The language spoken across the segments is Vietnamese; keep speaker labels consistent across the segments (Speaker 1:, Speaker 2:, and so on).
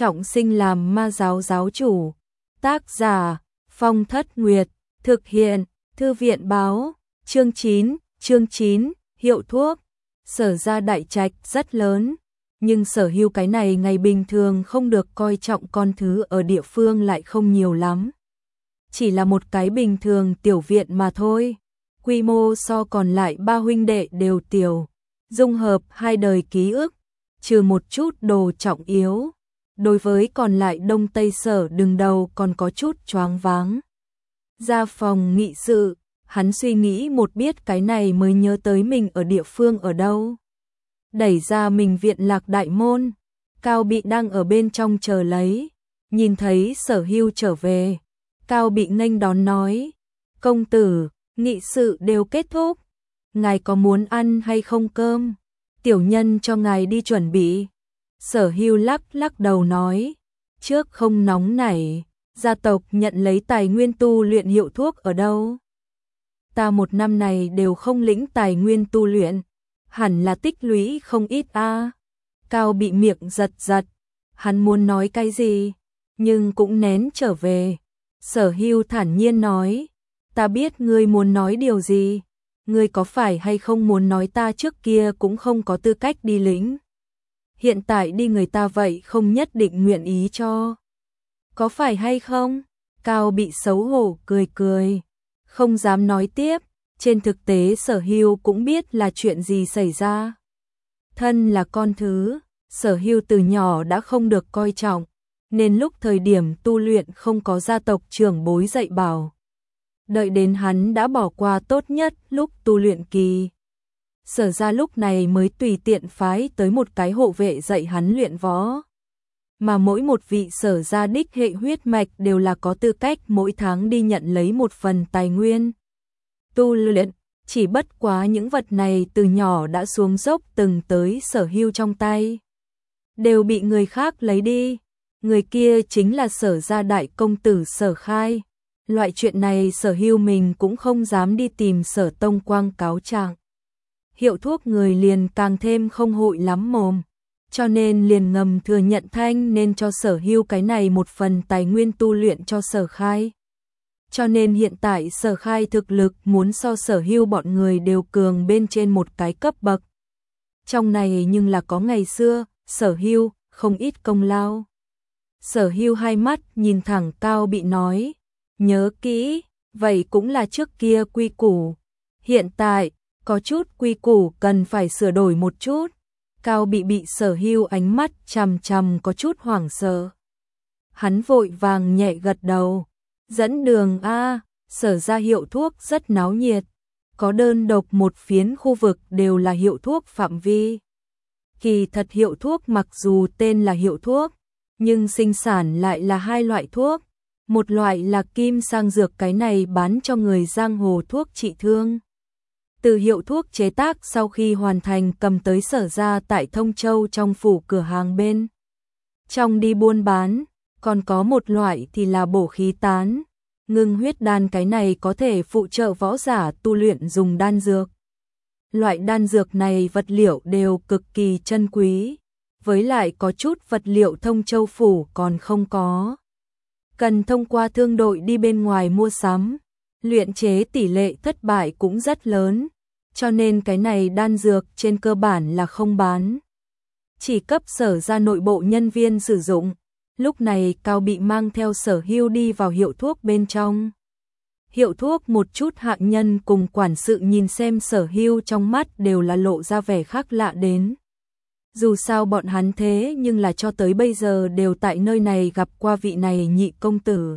Speaker 1: trọng sinh làm ma giáo giáo chủ. Tác giả Phong Thất Nguyệt. Thực hiện Thư viện báo. Chương 9, hiệu thuốc. Sở ra đại trạch rất lớn, nhưng Sở Hưu cái này ngày bình thường không được coi trọng con thứ ở địa phương lại không nhiều lắm. Chỉ là một cái bình thường tiểu viện mà thôi. Quy mô so còn lại ba huynh đệ đều tiểu, dung hợp hai đời ký ức, trừ một chút đồ trọng yếu. Đối với còn lại Đông Tây Sở đường đầu còn có chút choáng váng. Ra phòng nghị sự, hắn suy nghĩ một biết cái này mới nhớ tới mình ở địa phương ở đâu. Đẩy ra mình viện lạc đại môn, Cao Bị đang ở bên trong chờ lấy, nhìn thấy Sở Hưu trở về. Cao Bị nghênh đón nói, công tử, nghị sự đều kết thúc, ngài có muốn ăn hay không cơm? Tiểu nhân cho ngài đi chuẩn bị. Sở Hưu lắc đầu nói, trước không nóng nảy, gia tộc nhận lấy tài nguyên tu luyện hiệu thuốc ở đâu? Ta một năm này đều không lĩnh tài nguyên tu luyện, hẳn là tích lũy không ít a. Cao Bị miệng giật, hắn muốn nói cái gì, nhưng cũng nén trở về. Sở Hưu thản nhiên nói, ta biết ngươi muốn nói điều gì, ngươi có phải hay không muốn nói ta trước kia cũng không có tư cách đi lĩnh? Hiện tại đi người ta vậy không nhất định nguyện ý cho. Có phải hay không? Cao Bị xấu hổ cười, không dám nói tiếp. Trên thực tế Sở Hưu cũng biết là chuyện gì xảy ra. Thân là con thứ, Sở Hưu từ nhỏ đã không được coi trọng, nên lúc thời điểm tu luyện không có gia tộc trưởng bối dạy bảo. Đợi đến hắn đã bỏ qua tốt nhất lúc tu luyện kỳ, Sở ra lúc này mới tùy tiện phái tới một cái hộ vệ dạy hắn luyện võ. Mà mỗi một vị Sở gia đích hệ huyết mạch đều là có tư cách mỗi tháng đi nhận lấy một phần tài nguyên tu luyện, chỉ bất quá những vật này từ nhỏ đã xuống dốc từng tới Sở Hưu trong tay, đều bị người khác lấy đi. Người kia chính là Sở gia đại công tử Sở Khai. Loại chuyện này Sở Hưu mình cũng không dám đi tìm Sở Tông Quang cáo trạng. Hiệu thuốc người liền càng thêm không hội lắm mồm, cho nên liền ngầm thừa nhận thanh nên cho Sở Hưu cái này một phần tài nguyên tu luyện cho Sở Khai. Cho nên hiện tại Sở Khai thực lực muốn so Sở Hưu bọn người đều cường bên trên một cái cấp bậc. Trong này nhưng là có ngày xưa, Sở Hưu không ít công lao. Sở Hưu hai mắt nhìn thẳng Cao Bị nói, nhớ kỹ, vậy cũng là trước kia quy củ. Hiện tại, có chút quy củ cần phải sửa đổi một chút. Cao Bị Sở Hưu ánh mắt chằm có chút hoảng sợ. Hắn vội vàng nhẹ gật đầu. Dẫn đường a. Sở ra hiệu thuốc rất náo nhiệt, có đơn độc một phiến khu vực đều là hiệu thuốc phạm vi. Kỳ thật hiệu thuốc mặc dù tên là hiệu thuốc, nhưng sinh sản lại là hai loại thuốc. Một loại là kim sang dược, cái này bán cho người giang hồ thuốc trị thương. Từ hiệu thuốc chế tác sau khi hoàn thành cầm tới Sở ra tại Thông Châu trong phủ cửa hàng bên trong đi buôn bán. Còn có một loại thì là bổ khí tán, ngưng huyết đan, cái này có thể phụ trợ võ giả tu luyện dùng đan dược. Loại đan dược này vật liệu đều cực kỳ chân quý, với lại có chút vật liệu Thông Châu phủ còn không có. Cần thông qua thương đội đi bên ngoài mua sắm, luyện chế tỷ lệ thất bại cũng rất lớn, cho nên cái này đan dược trên cơ bản là không bán, chỉ cấp Sở ra nội bộ nhân viên sử dụng. Lúc này Cao Bị mang theo Sở Hưu đi vào hiệu thuốc bên trong. Hiệu thuốc một chút hạng nhân cùng quản sự nhìn xem Sở Hưu trong mắt đều là lộ ra vẻ khác lạ đến. Dù sao bọn hắn thế nhưng là cho tới bây giờ đều tại nơi này gặp qua vị này nhị công tử.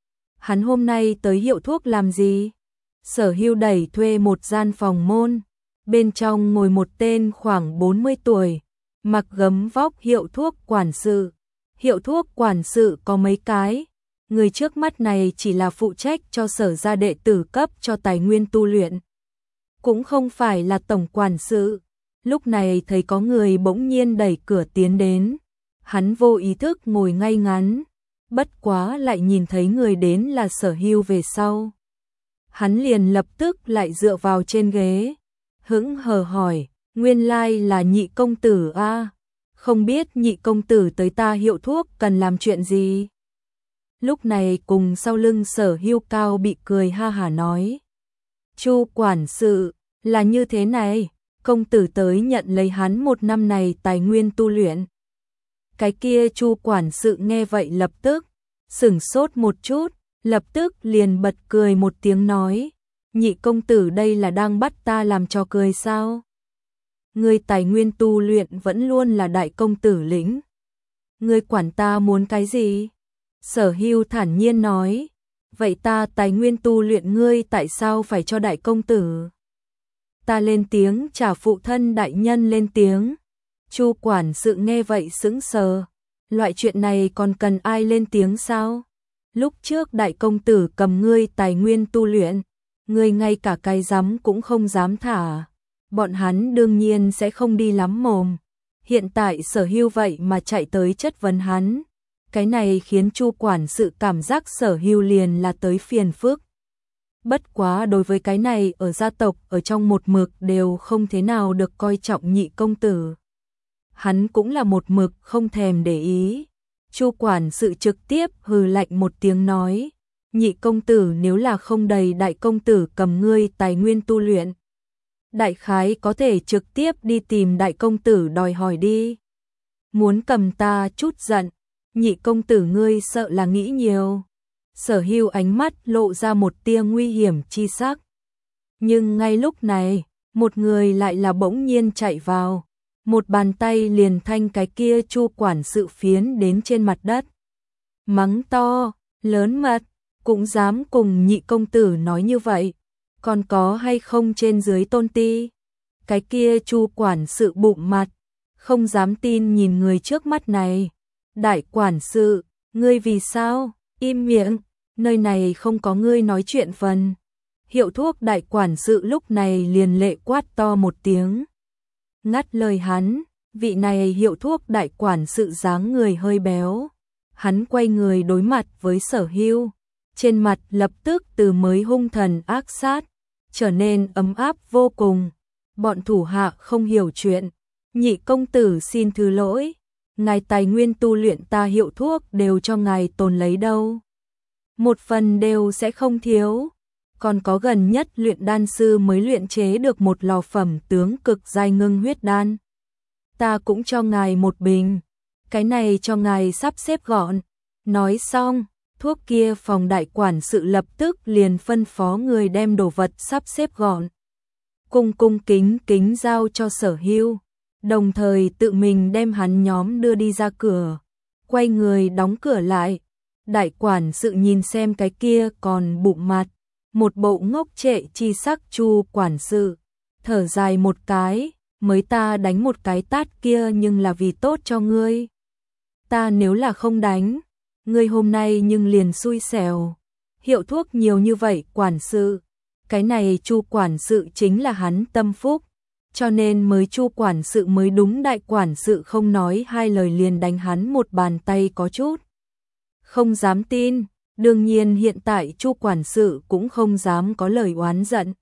Speaker 1: Hắn hôm nay tới hiệu thuốc làm gì? Sở Hưu đẩy thuê một gian phòng môn. Bên trong ngồi một tên khoảng 40 tuổi, mặc gấm vóc hiệu thuốc quản sự. Hiệu thuốc quản sự có mấy cái, người trước mắt này chỉ là phụ trách cho Sở gia đệ tử cấp cho tài nguyên tu luyện, cũng không phải là tổng quản sự. Lúc này thấy có người bỗng nhiên đẩy cửa tiến đến, hắn vô ý thức ngồi ngay ngắn, bất quá lại nhìn thấy người đến là Sở Hưu về sau. Hắn liền lập tức lại dựa vào trên ghế, hững hờ hỏi, nguyên lai là nhị công tử a. không biết nhị công tử tới ta hiệu thuốc cần làm chuyện gì. Lúc này cùng sau lưng Sở Hưu Cao bị cười ha hả nói. Chu quản sự, là như thế này, công tử tới nhận lấy hắn 1 năm này tài nguyên tu luyện. Cái kia Chu quản sự nghe vậy lập tức sửng sốt một chút, lập tức liền bật cười một tiếng nói, nhị công tử đây là đang bắt ta làm trò cười sao? Ngươi tài nguyên tu luyện vẫn luôn là đại công tử lĩnh. Ngươi quản ta muốn cái gì? Sở Hưu thản nhiên nói, vậy ta tài nguyên tu luyện ngươi tại sao phải cho đại công tử? Ta lên tiếng trả phụ thân đại nhân lên tiếng. Chu quản sự nghe vậy sững sờ, loại chuyện này còn cần ai lên tiếng sao? Lúc trước đại công tử cầm ngươi tài nguyên tu luyện, ngươi ngay cả cái dám cũng không dám thả, bọn hắn đương nhiên sẽ không đi lắm mồm. Hiện tại Sở Hưu vậy mà chạy tới chất vấn hắn, cái này khiến Chu quản sự cảm giác Sở Hưu liền là tới phiền phức. Bất quá đối với cái này ở gia tộc ở trong một mực đều không thế nào được coi trọng nhị công tử. Hắn cũng là một mực không thèm để ý. Chu quản sự trực tiếp hừ lạnh một tiếng nói, nhị công tử nếu là không đầy đại công tử cầm ngươi tài nguyên tu luyện, đại khái có thể trực tiếp đi tìm đại công tử đòi hỏi đi. Muốn cầm ta chút giận, nhị công tử ngươi sợ là nghĩ nhiều. Sở Hưu ánh mắt lộ ra một tia nguy hiểm chi sắc. Nhưng ngay lúc này, một người lại là bỗng nhiên chạy vào, một bàn tay liền thanh cái kia Chu quản sự phiến đến trên mặt đất. Mắng to, lớn mật, cũng dám cùng nhị công tử nói như vậy, còn có hay không trên dưới tôn ti? Cái kia Chu quản sự bụng mặt, không dám tin nhìn người trước mắt này. Đại quản sự, ngươi vì sao? Im miệng, nơi này không có ngươi nói chuyện phần. Hiệu thuốc đại quản sự lúc này liền lệ quát to một tiếng. Ngắt lời hắn, vị này hiệu thuốc đại quản sự dáng người hơi béo. Hắn quay người đối mặt với Sở Hưu, trên mặt lập tức từ mới hung thần ác sát, trở nên ấm áp vô cùng. Bọn thủ hạ không hiểu chuyện, nhị công tử xin thứ lỗi, ngài tài nguyên tu luyện ta hiệu thuốc đều cho ngài tồn lấy đâu. Một phần đều sẽ không thiếu, còn có gần nhất luyện đan sư mới luyện chế được một lò phẩm tướng cực giai ngưng huyết đan. Ta cũng cho ngài một bình, cái này cho ngài sắp xếp gọn. Nói xong, thuốc kia phòng đại quản sự lập tức liền phân phó người đem đồ vật sắp xếp gọn, cung kính kính giao cho Sở Hưu, đồng thời tự mình đem hắn nhóm đưa đi ra cửa, quay người đóng cửa lại. Đại quản sự nhìn xem cái kia còn bụng mặt, một bộ ngốc trệ chi sắc Chu quản sự, thở dài một cái, mới ta đánh một cái tát kia nhưng là vì tốt cho ngươi. Ta nếu là không đánh, ngươi hôm nay nhưng liền xui xẻo. Hiệu thuốc nhiều như vậy quản sự, cái này Chu quản sự chính là hắn tâm phúc, cho nên mới Chu quản sự mới đúng. Đại quản sự không nói hai lời liền đánh hắn một bàn tay có chút không dám tin. Đương nhiên hiện tại Chu quản sự cũng không dám có lời oán giận.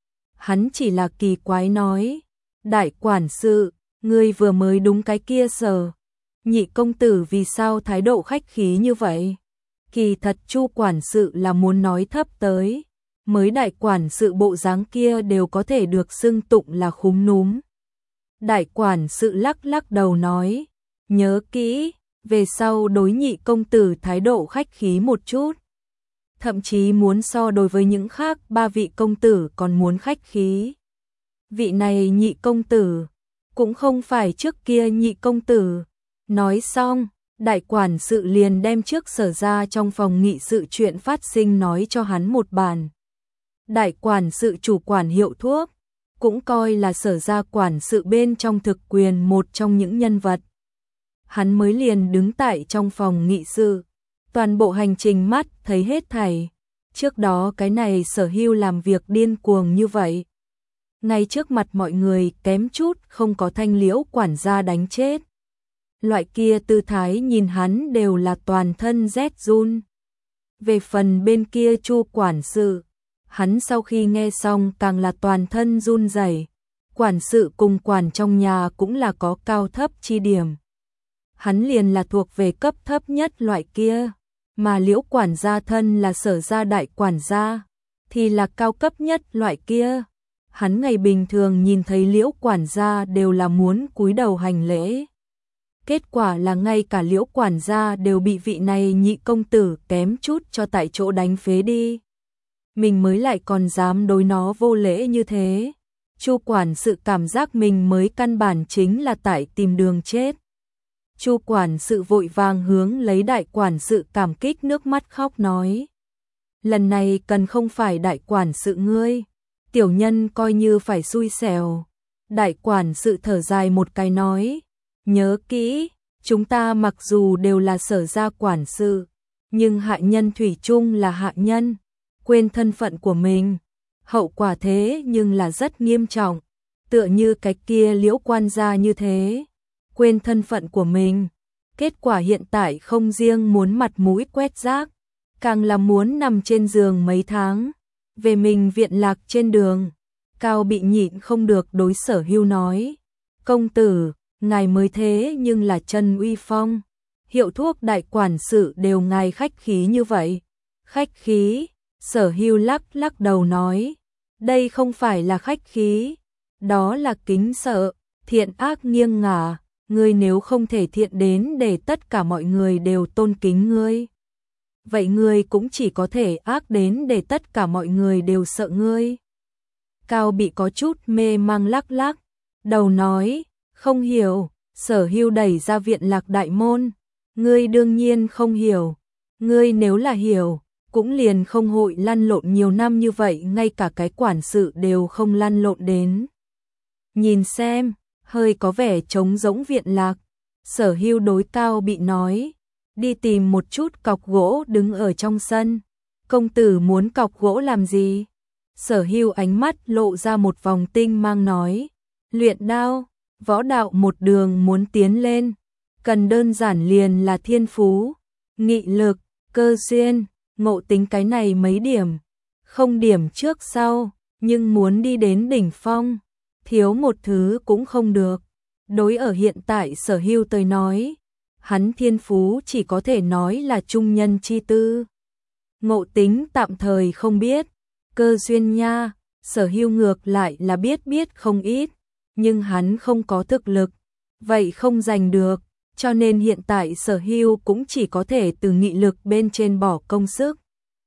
Speaker 1: Hắn chỉ là kỳ quái nói, đại quản sự, ngươi vừa mới đúng cái kia Sở nhị công tử vì sao thái độ khách khí như vậy? Kỳ thật Chu quản sự là muốn nói thấp tới, mới đại quản sự bộ dáng kia đều có thể được xưng tụng là khúm núm. Đại quản sự lắc lắc đầu nói, nhớ kỹ, về sau đối nhị công tử thái độ khách khí một chút. Thậm chí muốn so đối với những khác 3 vị công tử còn muốn khách khí. Vị này nhị công tử, cũng không phải trước kia nhị công tử. Nói xong, đại quản sự liền đem trước Sở ra trong phòng nghị sự chuyện phát sinh nói cho hắn một bàn. Đại quản sự chủ quản hiệu thuốc, cũng coi là Sở ra quản sự bên trong thực quyền một trong những nhân vật. Hắn mới liền đứng tại trong phòng nghị sự, toàn bộ hành trình mắt thấy hết thảy. Trước đó cái này Sở Hưu làm việc điên cuồng như vậy, ngay trước mặt mọi người kém chút không có Thanh Liễu quản gia đánh chết. Loại kia tư thái nhìn hắn đều là toàn thân rét run. Về phần bên kia Chu quản sự, hắn sau khi nghe xong càng là toàn thân run rẩy. Quản sự cùng quản trong nhà cũng là có cao thấp chi điểm, hắn liền là thuộc về cấp thấp nhất loại kia, mà Liễu quản gia thân là Sở gia đại quản gia, thì là cao cấp nhất loại kia. Hắn ngày bình thường nhìn thấy Liễu quản gia đều là muốn cúi đầu hành lễ. Kết quả là ngay cả Liễu quản gia đều bị vị này nhị công tử kém chút cho tại chỗ đánh phế đi. Mình mới lại còn dám đối nó vô lễ như thế. Chu quản sự cảm giác mình mới căn bản chính là tại tìm đường chết. Chu quản sự vội vàng hướng lấy đại quản sự cảm kích nước mắt khóc nói. Lần này cần không phải đại quản sự ngươi, tiểu nhân coi như phải xui xẻo. Đại quản sự thở dài một cái nói, nhớ kỹ, chúng ta mặc dù đều là Sở gia quản sự, nhưng hạ nhân thủy chung là hạ nhân, quên thân phận của mình. Hậu quả thế nhưng là rất nghiêm trọng, tựa như cái kia Liễu quan gia như thế, quên thân phận của mình. Kết quả hiện tại không riêng muốn mặt mũi quét rác, càng là muốn nằm trên giường mấy tháng. Về mình viện lạc trên đường, Cao bị nhịn không được đối Sở Hưu nói, công tử, ngài mới thế nhưng là chân uy phong, hiệu thuốc đại quản sự đều ngài khách khí như vậy. Khách khí, Sở Hưu lắc lắc đầu nói, đây không phải là khách khí, đó là kính sợ, thiện ác nghiêng ngả, ngươi nếu không thể thiện đến để tất cả mọi người đều tôn kính ngươi, vậy ngươi cũng chỉ có thể ác đến để tất cả mọi người đều sợ ngươi. Cao bị có chút mê mang lắc lắc, đầu nói, không hiểu. Sở Hưu đẩy ra viện lạc đại môn, ngươi đương nhiên không hiểu, ngươi nếu là hiểu, cũng liền không hội lăn lộn nhiều năm như vậy, ngay cả cái quản sự đều không lăn lộn đến. Nhìn xem, hơi có vẻ trống rỗng viện lạc. Sở Hưu đối Cao bị nói, đi tìm một chút cọc gỗ đứng ở trong sân. Công tử muốn cọc gỗ làm gì? Sở Hưu ánh mắt lộ ra một vòng tinh mang nói, luyện đao, võ đạo một đường muốn tiến lên, cần đơn giản liền là thiên phú, nghị lực, cơ duyên, ngộ tính cái này mấy điểm, không điểm trước sau, nhưng muốn đi đến đỉnh phong, thiếu một thứ cũng không được. Đối ở hiện tại Sở Hưu tới nói, hắn thiên phú chỉ có thể nói là trung nhân chi tư. Ngộ tính tạm thời không biết, cơ duyên nha, Sở Hưu ngược lại là biết không ít, nhưng hắn không có thực lực, vậy không giành được, cho nên hiện tại Sở Hưu cũng chỉ có thể từ nghị lực bên trên bỏ công sức.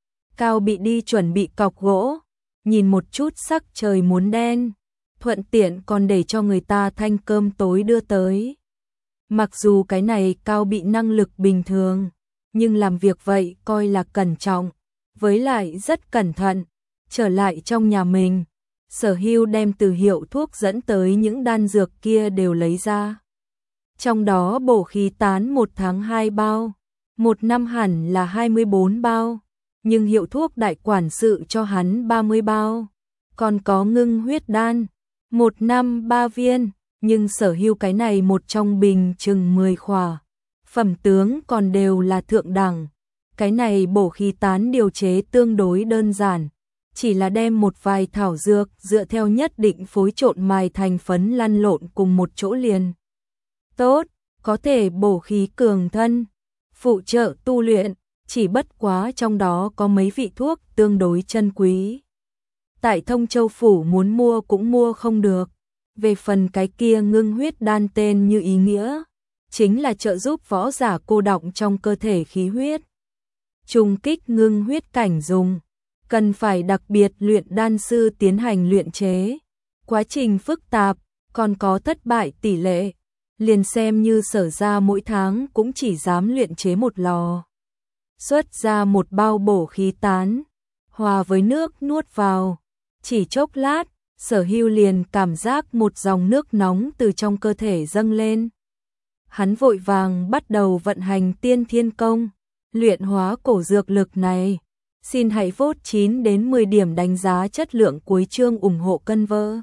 Speaker 1: Cao bị đi chuẩn bị cọc gỗ, nhìn một chút sắc trời muốn đen, thuận tiện còn để cho người ta thanh cơm tối đưa tới. Mặc dù cái này Cao bị năng lực bình thường, nhưng làm việc vậy coi là cẩn trọng, với lại rất cẩn thận. Trở lại trong nhà mình, Sở Hưu đem từ hiệu thuốc dẫn tới những đan dược kia đều lấy ra. Trong đó bổ khí tán 1 tháng 2 bao, 1 năm hẳn là 24 bao, nhưng hiệu thuốc đại quản sự cho hắn 30 bao. Còn có ngưng huyết đan, 1 năm 3 viên, nhưng Sở Hưu cái này một trong bình chừng 10 khỏa. Phẩm tướng còn đều là thượng đẳng. Cái này bổ khí tán điều chế tương đối đơn giản, chỉ là đem một vài thảo dược dựa theo nhất định phối trộn mài thành phấn lăn lộn cùng một chỗ liền. Tốt, có thể bổ khí cường thân, phụ trợ tu luyện, chỉ bất quá trong đó có mấy vị thuốc tương đối chân quý. Tại Thông Châu Phủ muốn mua cũng mua không được. Về phần cái kia ngưng huyết đan tên như ý nghĩa, chính là trợ giúp võ giả cô đọng trong cơ thể khí huyết. Trùng kích ngưng huyết cảnh dùng, cần phải đặc biệt luyện đan sư tiến hành luyện chế. Quá trình phức tạp, còn có thất bại tỷ lệ. Liền xem như Sở gia mỗi tháng cũng chỉ dám luyện chế một lò. Xuất ra một bao bổ khí tán, hòa với nước nuốt vào. Chỉ chốc lát, Sở Hưu liền cảm giác một dòng nước nóng từ trong cơ thể dâng lên. Hắn vội vàng bắt đầu vận hành tiên thiên công, luyện hóa cổ dược lực này. Xin hãy vote 9 đến 10 điểm đánh giá chất lượng cuối chương ủng hộ cân vơ.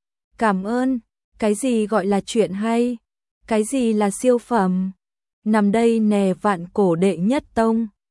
Speaker 1: Cảm ơn, cái gì gọi là chuyện hay, cái gì là siêu phẩm. Nằm đây nè vạn cổ đệ nhất tông.